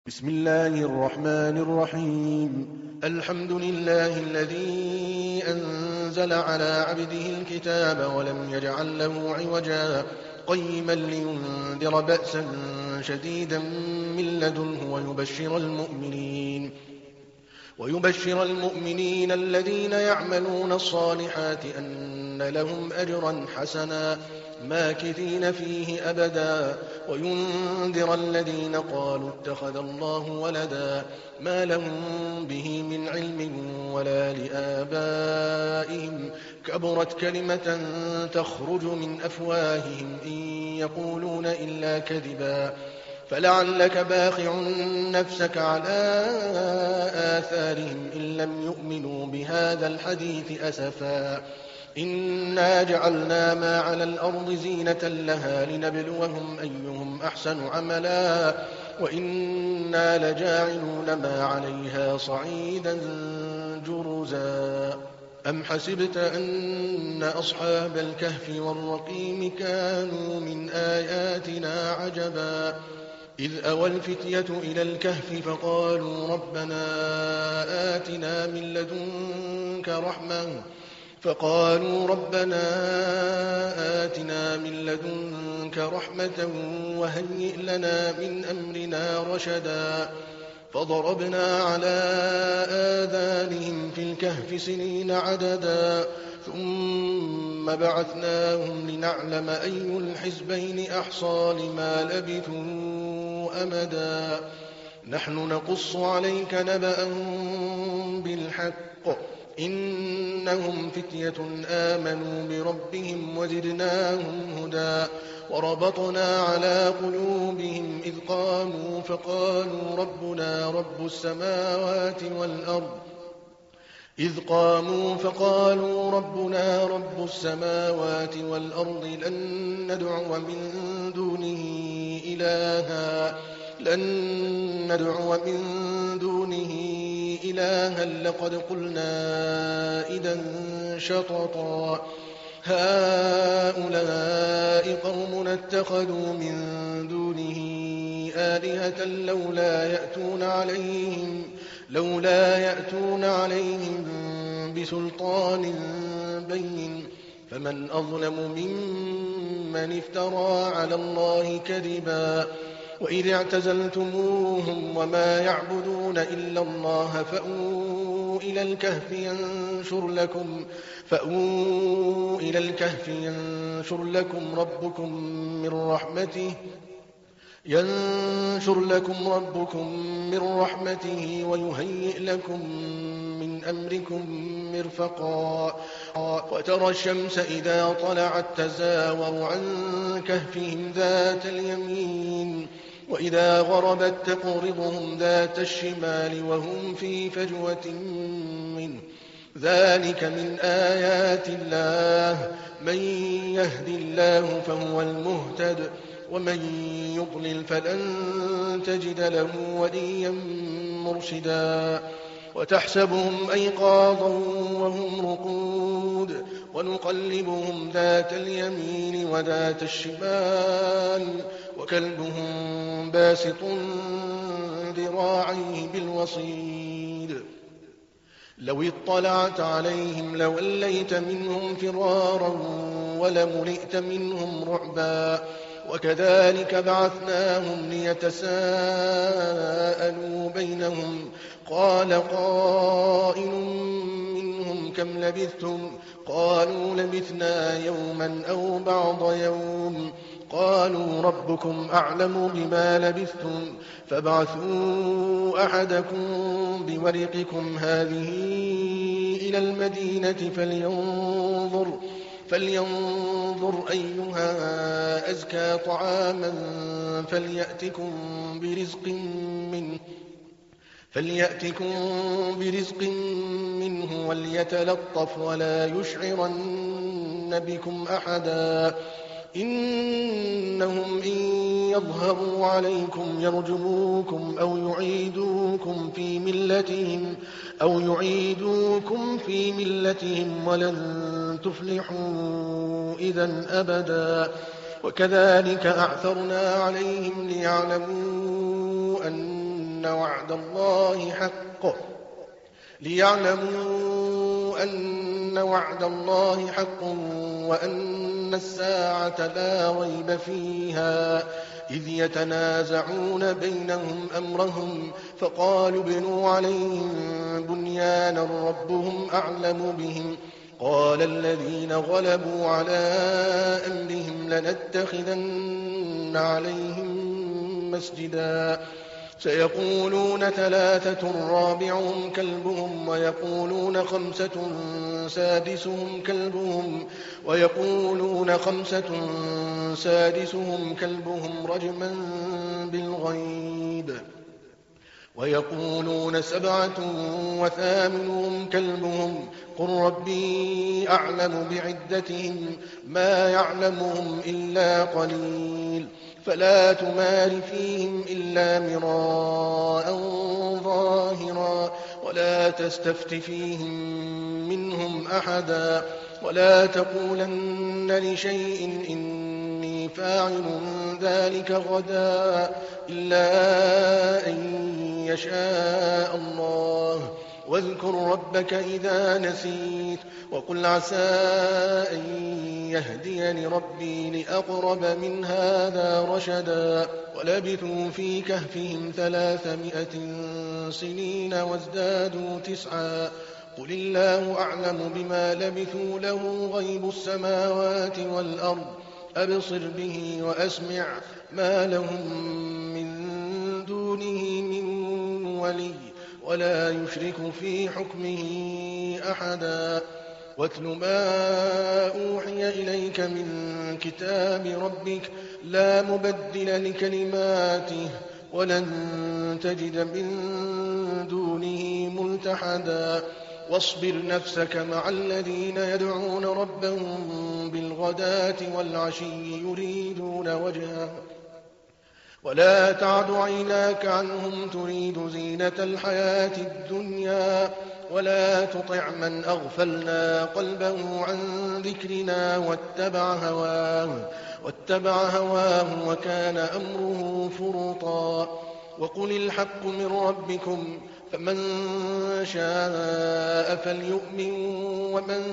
بسم الله الرحمن الرحيم. الحمد لله الذي أنزل على عبده الكتاب ولم يجعل له عوجا قيما لينذر بأسا شديدا من لدنه ويبشر المؤمنين الذين يعملون الصالحات أن لهم أجرا حسنا ماكثين فيه أبدا وينذر الذين قالوا اتخذ الله ولدا ما لهم به من علم ولا لآبائهم كبرت كلمة تخرج من أفواههم إن يقولون إلا كذبا فلعلك باخع نفسك على آثارهم إن لم يؤمنوا بهذا الحديث أسفا إنا جعلنا ما على الأرض زينة لها لنبلوهم أيهم أحسن عملا وإنا لجاعلون ما عليها صعيدا جرزا أم حسبت أن أصحاب الكهف والرقيم كانوا من آياتنا عجبا إذ أوى الفتية إلى الكهف فقالوا ربنا آتنا من لدنك رحمة وهيئ لنا من أمرنا رشدا فضربنا على آذانهم في الكهف سنين عددا ثم بعثناهم لنعلم أي الحزبين أحصى لما لبثوا أمدا نحن نقص عليك نبأهم بالحق إنهم فتية آمنوا بربهم وزدناهم هدى وربطنا على قلوبهم إذ قاموا فقالوا ربنا رب السماوات والأرض لن ندعو من دونه إلها لقد قلنا إذا شططا هؤلاء قومنا اتخذوا من دونه آلهة لولا يأتون عليهم بسلطان بين فمن أظلم ممن افترى على الله كذبا وإذ اعتزلتموهم وما يعبدون إلا الله فأووا إلى الكهف ينشر لكم ربكم من رحمته ويهيئ لكم من أمركم مرفقا وترى الشمس إذا طلعت تزاور عن كهفهم ذات اليمين وإذا غربت تقرضهم ذات الشمال وهم في فجوة منه ذلك من آيات الله من يهد الله فهو المهتد ومن يضلل فلن تجد له وليا مرشدا وتحسبهم أيقاظا وهم رقود ونقلبهم ذات اليمين وذات الشمال وكلبهم باسط ذراعيه بالوصيد لو اطلعت عليهم لوليت منهم فرارا ولملئت منهم رعبا وكذلك بعثناهم ليتساءلوا بينهم قال قائل منهم كم لبثتم قالوا لبثنا يوما أو بعض يوم قالوا ربكم أعلم بما لبثتم فابعثوا أحدكم بورقكم هذه إلى المدينة فلينظر أيها أزكى طعاما فليأتكم برزق منه وليتلطف ولا يشعرن بكم أحدا إنهم إن يظهروا عليكم يرجموكم أو يعيدوكم في ملتهم ولن تفلحوا إذا أبدا وكذلك أعثرنا عليهم ليعلموا أن أن وعد الله حق وأن الساعة لا ريب فيها إذ يتنازعون بينهم أمرهم فقالوا ابنوا عليهم بنيانا ربهم أعلم بهم قال الذين غلبوا على أمرهم لنتخذن عليهم مسجدا سيقولون 3 رابعهم كلبهم ويقولون 5 سادسهم كلبهم رجما بالغيب ويقولون 7 وثامنهم كلبهم قل ربي أعلم بعدتهم ما يعلمهم إلا قليل فلا تمار فيهم إلا مراء ظاهرا ولا تستفت فيهم منهم أحدا ولا تقولن لشيء إني فاعل ذلك غدا إلا أن يشاء الله واذكر ربك إذا نسيت وقل عسى أن يهديني ربي لأقرب من هذا رشدا ولبثوا في كهفهم 300 سنين وازدادوا 9 قل الله أعلم بما لبثوا له غيب السماوات والأرض أبصر به وأسمع ما لهم من دونه من ولي ولا يشرك في حكمه أحدا واتل ما أوحي إليك من كتاب ربك لا مبدل لكلماته ولن تجد من دونه ملتحدا واصبر نفسك مع الذين يدعون ربهم بالغداة والعشي يريدون وجهه ولا تعد عيناك عنهم تريد زينة الحياة الدنيا ولا تطع من أغفلنا قلبه عن ذكرنا واتبع هواه وكان أمره فرطا وقل الحق من ربكم فمن شاء فليؤمن ومن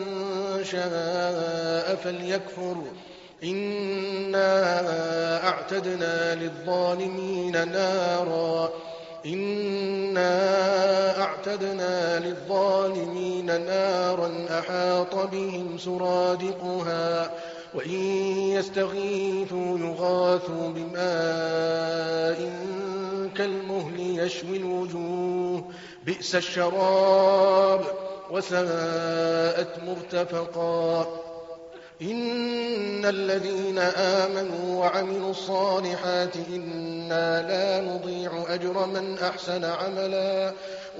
شاء فليكفر إنا أعتدنا للظالمين نارا أحاط بهم سرادقها وإن يستغيثوا يغاثوا بماء كالمهل يشوي الوجوه بئس الشراب وساءت مرتفقا إن الذين آمنوا وعملوا الصالحات إنا لا نضيع أجر من أحسن عملا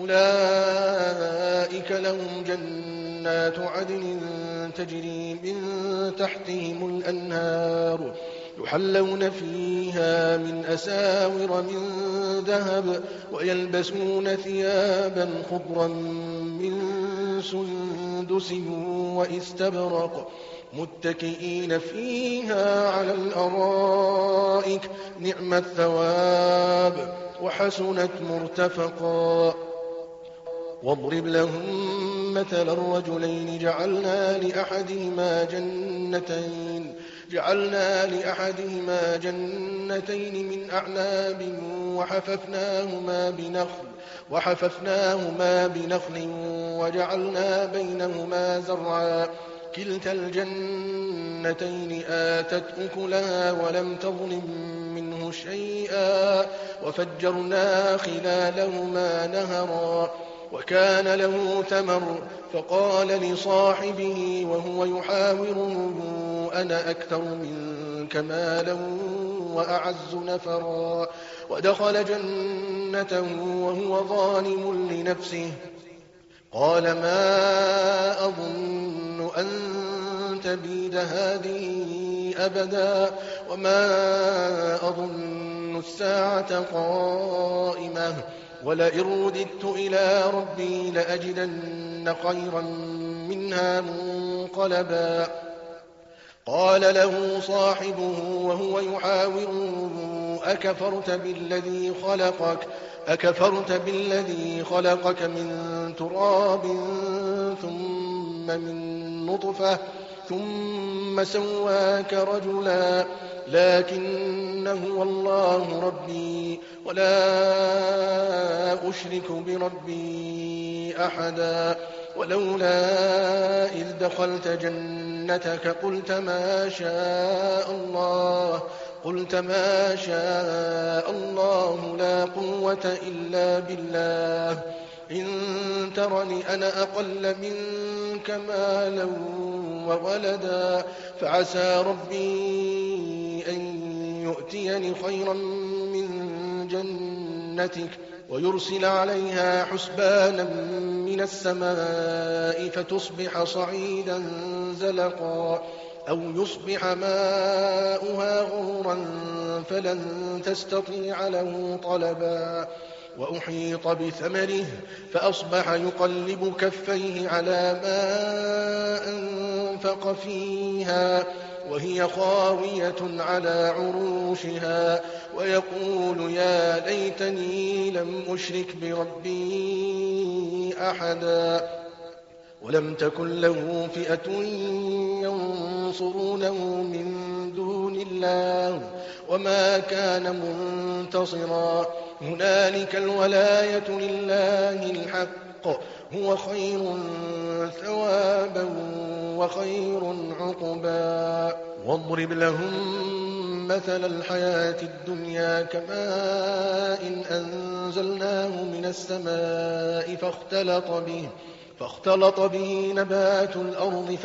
أولئك لهم جنات عدن تجري من تحتهم الأنهار يحلون فيها من أساور من ذهب ويلبسون ثيابا خضرا من سندس واستبرق متكئين فيها على الأرائك نعم الثواب وحسنت مرتفقا واضرب لهم مثل الرجلين جعلنا لأحدهما جنتين من أعناب وحففناهما بنخل وجعلنا بينهما زرعا كلتا الجنتين آتت أكلها ولم تظلم منه شيئا وفجرنا خلالهما نهرا وكان له ثمر فقال لصاحبه وهو يحاوره أنا أكثر منك مالا وأعز نفرا ودخل جنته وهو ظالم لنفسه قال ما أظن أن تبيد هذه أبدا وما أظن الساعة قائمة ولئن رددت إلى ربي لأجدن خيرا منها منقلبا قال له صاحبه وهو يحاوره أكفرت بالذي خلقك من تراب ثم من نطفة ثم سواك رجلا لكن هو الله ربي ولا أشرك بربي أحدا ولولا إذ دخلت جنتك قلت ما شاء الله لا قوة إلا بالله إن ترني أنا أقل منك مالا وولدا فعسى ربي أن يؤتيني خيرا من جنتك ويرسل عليها حسبانا من السماء فتصبح صعيدا زلقا أو يصبح ماؤها غورا فلن تستطيع له طلبا وأحيط بثمره فأصبح يقلب كفيه على ما أنفق فيها وهي خاوية على عروشها ويقول يا ليتني لم أشرك بربي أحدا ولم تكن له فئة ينصرونه من دون الله وما كان منتصرا هنالك الولاية لله الحق هو خير ثوابا وخير عقبا واضرب لهم مثل الحياة الدنيا كماء أنزلناه من السماء فاختلط به نبات الأرض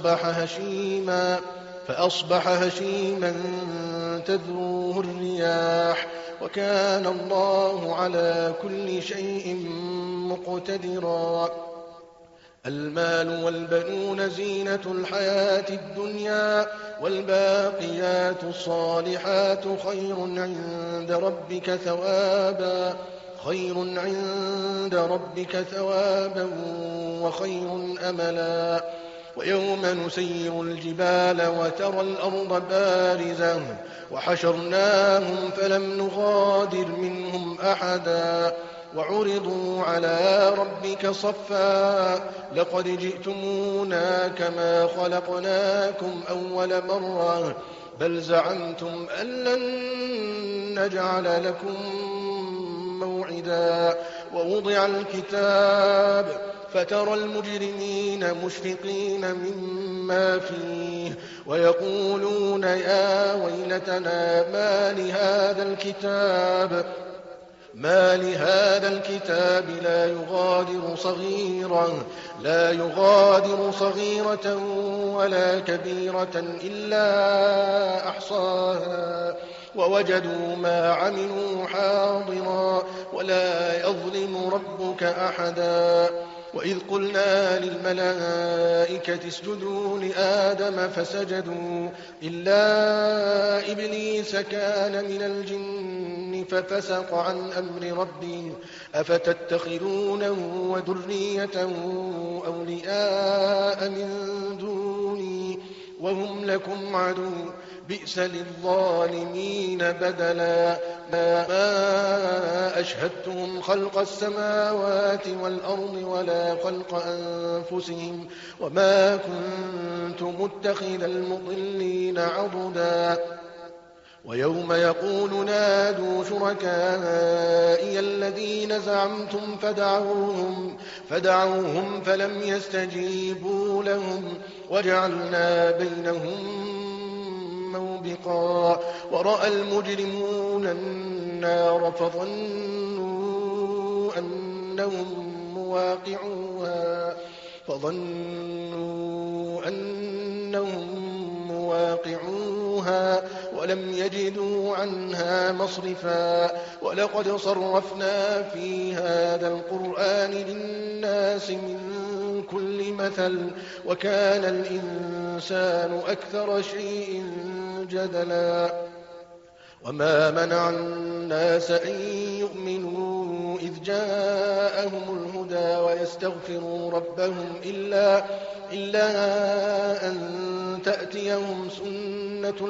فأصبح هشيما تذروه الرياح وكان الله على كل شيء مقتدرا المال والبنون زينة الحياة الدنيا والباقيات الصالحات خير عند ربك ثوابا وخير أملا ويوم نسير الجبال وترى الأرض بارزة وحشرناهم فلم نغادر منهم أحدا وعرضوا على ربك صفا لقد جئتمونا كما خلقناكم أول مرة بل زعمتم أن لن نجعل لكم موعدا ووضع الكتاب فترى المجرمين مشفقين مما فيه ويقولون يا ويلتنا ما لهذا الكتاب لا يغادر صغيرة ولا كبيرة إلا أحصاها ووجدوا ما عملوا حاضرا ولا يظلم ربك أحدا وإذ قلنا للملائكة اسجدوا لآدم فسجدوا إلا إبليس كان من الجن ففسق عن أمر ربه أفتتخذونه وذريته أولياء من دوني وهم لكم عدو بئس للظالمين بدلا ما أشهدتهم خلق السماوات والأرض ولا خلق أنفسهم وما كنت متخذ المضلين عضدا ويوم يقول نادوا شركائي الذين زعمتم فدعوهم فلم يستجيبوا لهم وجعلنا بينهم موبقا ورأى المجرمون النار فظنوا أنهم مواقعوها ولم يجدوا عنها مصرفا ولقد صرفنا في هذا القرآن للناس من كل مثل وكان الإنسان أكثر شيء جدلا وما منع الناس أن يؤمنوا إذ جاءهم الهدى ويستغفروا ربهم إلا أن تأتيهم سنة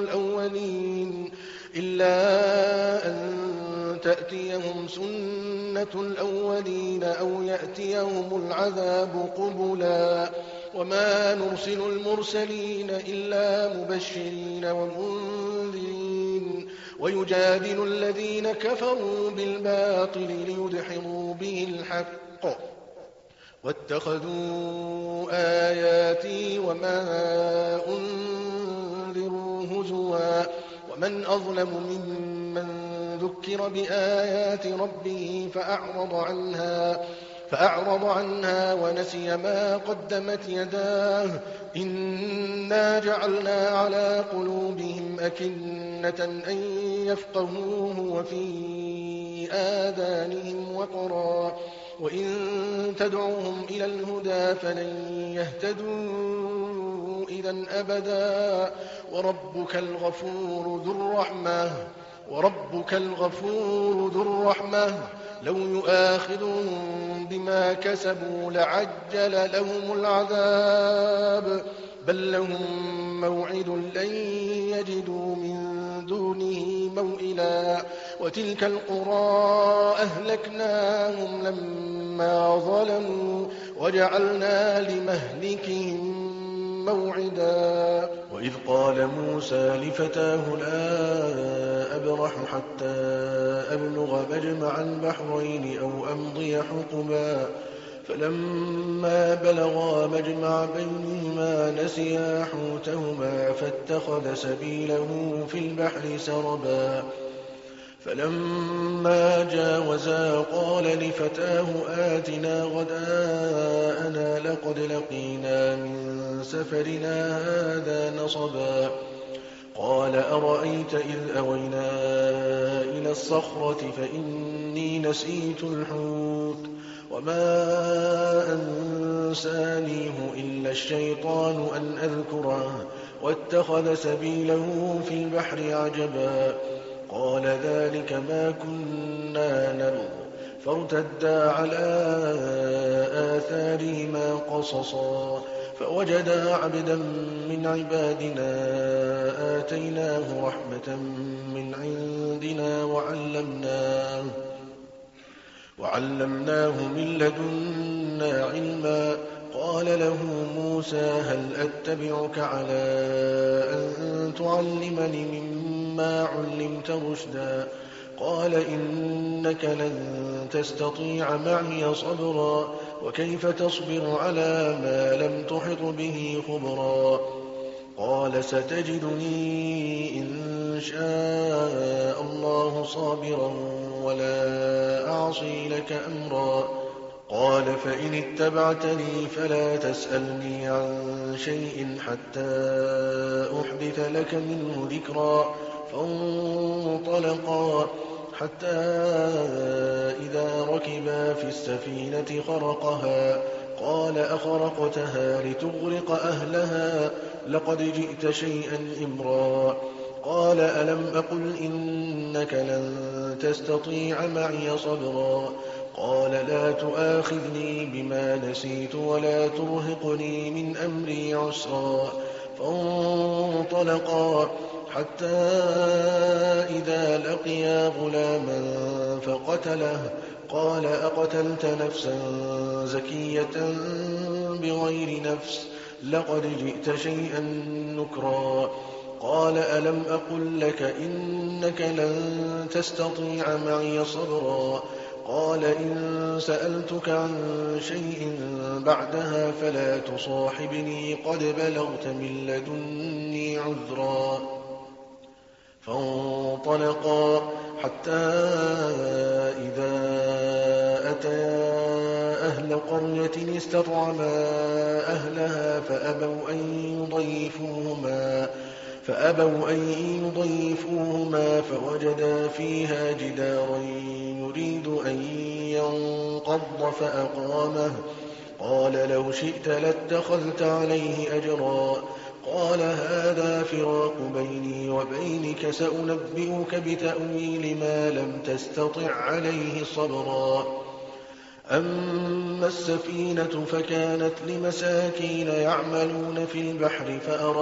الأولين أو يأتيهم العذاب قبلا وما نرسل المرسلين إلا مبشرين ومنذرين ويجادل الذين كفروا بالباطل ليدحضوا به الحق واتخذوا آياتي وما أنذروا هزوا ومن أظلم ممن ذكر بآيات ربه فأعرض عنها ونسي ما قدمت يداه إنا جعلنا على قلوبهم أكنة أن يفقهوه وفي آذانهم وقرا وإن تدعوهم إلى الهدى فلن يهتدوا إذا أبدا وربك الغفور ذو الرحمة لو يؤاخذهم بما كسبوا لعجل لهم العذاب بل لهم موعد لن يجدوا من دونه موئلا وتلك القرى أهلكناهم لما ظلموا وجعلنا لمهلكهم موعدا وإذ قال موسى لفتاه لا أبرح حتى أبلغ مجمع البحرين أو أمضي حقبا فلما بلغا مجمع بينهما نسيا حوتهما فاتخذ سبيله في البحر سربا فلما جاوزا قال لفتاه آتنا غداءنا لقد لقينا من سفرنا هذا نصبا قال أرأيت إذ أوينا إلى الصخرة فإني نسيت الحوت وما أنسانيه إلا الشيطان أن أذكره واتخذ سبيله في البحر عجبا قال ذلك ما كنا نبغ فارتدا على آثارهما قصصا فوجدا عبدا من عبادنا آتيناه رحمة من عندنا وعلمناه من لدنا علما قال له موسى هل أتبعك على أن تعلمني مما علمت رشدا قال إنك لن تستطيع معي صبرا وكيف تصبر على ما لم تحط به خبرا قال ستجدني إن شاء الله صابرا ولا أعصي لك أمرا قال فإن اتبعتني فلا تسألني عن شيء حتى أحدث لك منه ذكرا فانطلقا حتى إذا ركبا في السفينة خرقها قال أخرقتها لتغرق أهلها لقد جئت شيئا إمرا قال ألم أقل إنك لن تستطيع معي صبرا قال لا تؤاخذني بما نسيت ولا ترهقني من أمري عسرا فانطلقا حتى إذا لقيا غلاما فقتله قال أقتلت نفسا زكية بغير نفس لقد جئت شيئا نكرا قال ألم أقل لك إنك لن تستطيع معي صبرا قال إن سألتك عن شيء بعدها فلا تصاحبني قد بلغت من لدني عذرا فانطلقا حتى إذا أتيا أهل قرية استطعما أهلها فأبوا أن يضيفوهما فوجدا فيها جدارا يريد أن ينقض فأقامه قال لو شئت لاتخذت عليه أجرا قال هذا فراق بيني وبينك سأنبئك بتأويل ما لم تستطع عليه صبرا أما السفينة فكانت لمساكين يعملون في البحر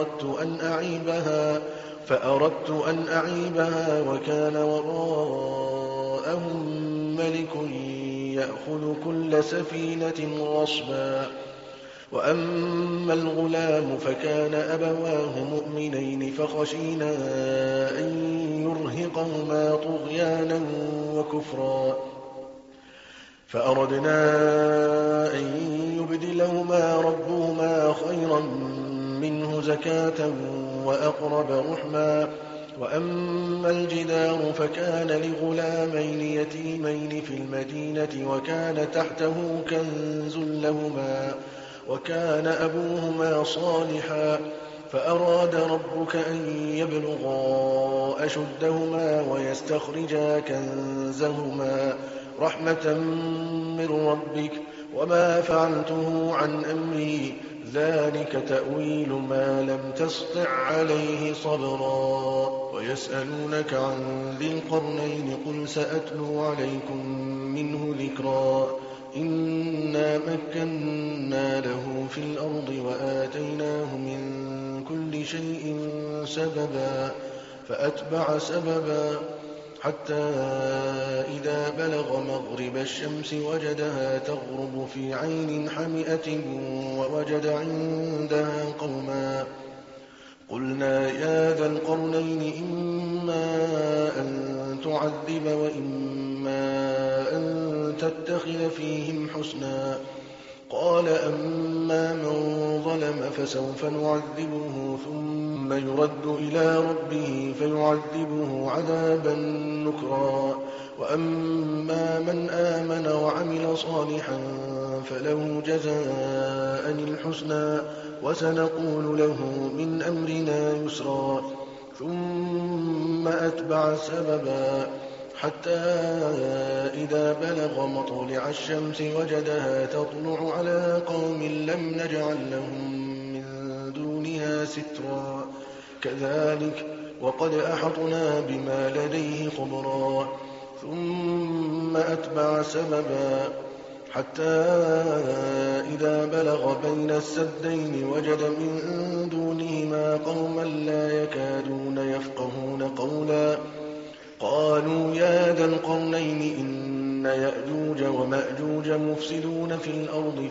فأردت أن أعيبها وكان وراءهم ملك يأخذ كل سفينة غصبا. وأما الغلام فكان أبواه مؤمنين فخشينا أن يرهقهما طغيانا وكفرا فأردنا أن يبدلهما ربهما خيرا منه زكاة وأقرب رحما. وأما الجدار فكان لغلامين يتيمين في المدينة وكان تحته كنز لهما وكان أبوهما صالحا فأراد ربك أن يبلغا أشدهما ويستخرجا كنزهما رحمة من ربك وما فعلته عن أمري ذلك تأويل ما لم تسطع عليه صبرا. ويسألونك عن ذي القرنين قل سأتلو عليكم منه ذكرا. إنا مكنا له في الأرض وآتيناه من كل شيء سببا فأتبع سببا حتى إذا بلغ مغرب الشمس وجدها تغرب في عين حمئة ووجد عندها قوما قلنا يا ذا القرنين إما أن تعذب وإما أن تتخذ فيهم حسنا. قال أما من ظلم فسوف نعذبه ثم يرد إلى ربه فيعذبه عذابا نكرا. وأما من آمن وعمل صالحا فله جزاء الحسنى وسنقول له من أمرنا يسرا. ثم أتبع سببا حتى إذا بلغ مطلع الشمس وجدها تطلع على قوم لم نجعل لهم من دونها سترا. كذلك وقد أحطنا بما لديه خبرا. ثم أتبع سببا حتى إذا بلغ بين السدين وجد من دونهما قوما لا يكادون يفقهون قولا. قالوا يا ذا القرنين إن يأجوج ومأجوج مفسدون في الأرض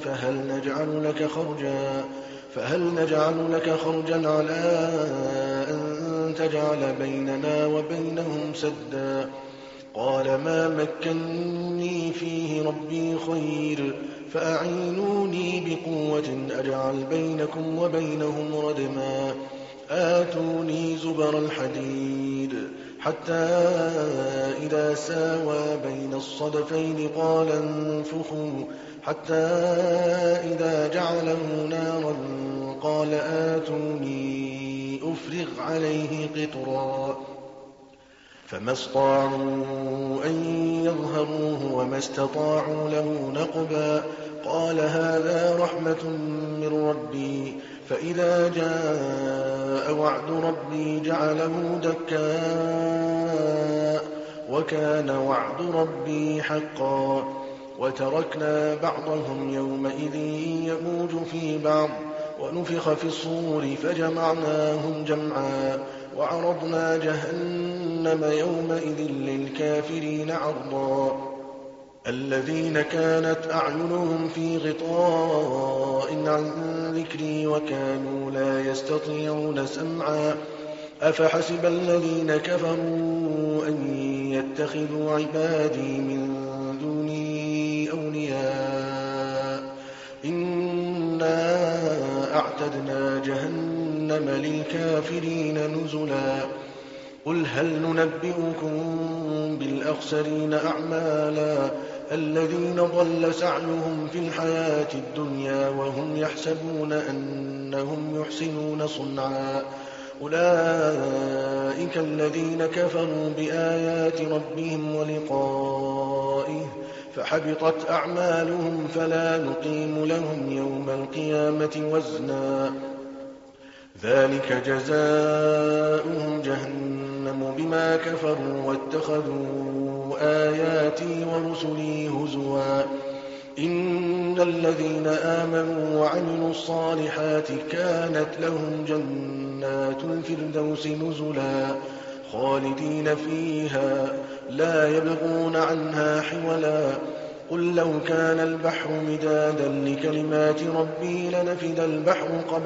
فهل نجعل لك خرجا على أن تجعل بيننا وبينهم سدا. قال ما مكني فيه ربي خير فأعينوني بقوة أجعل بينكم وبينهم ردما. آتوني زبر الحديد حتى إذا ساوى بين الصدفين قال انفخوا حتى إذا جعله نارا قال آتوني أفرغ عليه قطرا. فما استطاعوا أن يظهروه وما استطاعوا له نقبا. قال هذا رحمة من ربي فإذا جاء وعد ربي جعله دكاء وكان وعد ربي حقا. وتركنا بعضهم يومئذ يموج في بعض ونفخ في الصور فجمعناهم جمعا وعرضنا جهنم يومئذ للكافرين عرضا. الذين كانت أعينهم في غطاء عن ذكري وكانوا لا يستطيعون سمعا. أفحسب الذين كفروا أن يتخذوا عبادي من دوني أولياء إنا أعتدنا جهنم للكافرين نزلا. قل هل ننبئكم بالأخسرين أعمالا الذين ضل سعيهم في الحياة الدنيا وهم يحسبون أنهم يحسنون صنعا. أولئك الذين كفروا بآيات ربهم ولقائه فحبطت أعمالهم فلا نقيم لهم يوم القيامة وزنا. ذلك جزاؤهم جهنم بما كفروا واتخذوا آياتي ورسلي هزوا. إن الذين آمنوا وعملوا الصالحات كانت لهم جنات الفردوس نزلا خالدين فيها لا يبغون عنها حولا قل لو كان البحر مدادا لكلمات ربي لنفد البحر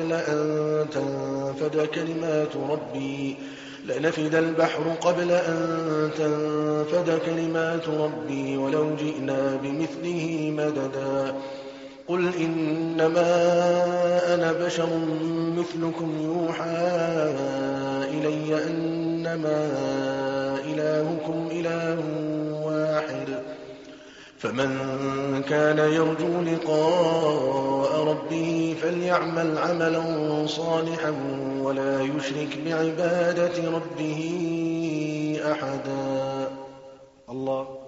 قبل أن تنفد كلمات ربي ولو جئنا بمثله مددا قل إنما أنا بشر مثلكم يوحى إلي أنما إلهكم إله واحد فمن كان يرجو لقاء ربه فليعمل عملا صالحا ولا يشرك بعبادة ربه أحدا. الله